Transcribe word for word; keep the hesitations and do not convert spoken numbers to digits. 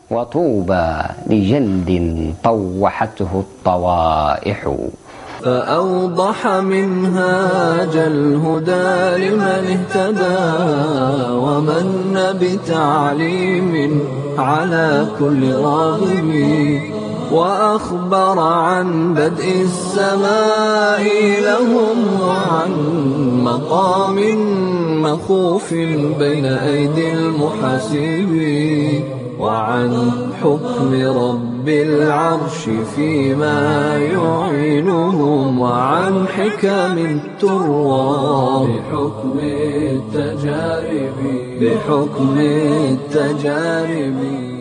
وطوبى لجلد طوحته الطوائح. فأوضح منهاج الهدى لمن اهتدى، ومن بتعليم على كل راغب، وأخبر عن بدء السماء لهم، وعن مقام مخوف بين أيدي المحاسبين، وعن حكم رب العرش فيما يعينهم، وعن حكم تروى بحكم التجارب بحكم التجارب.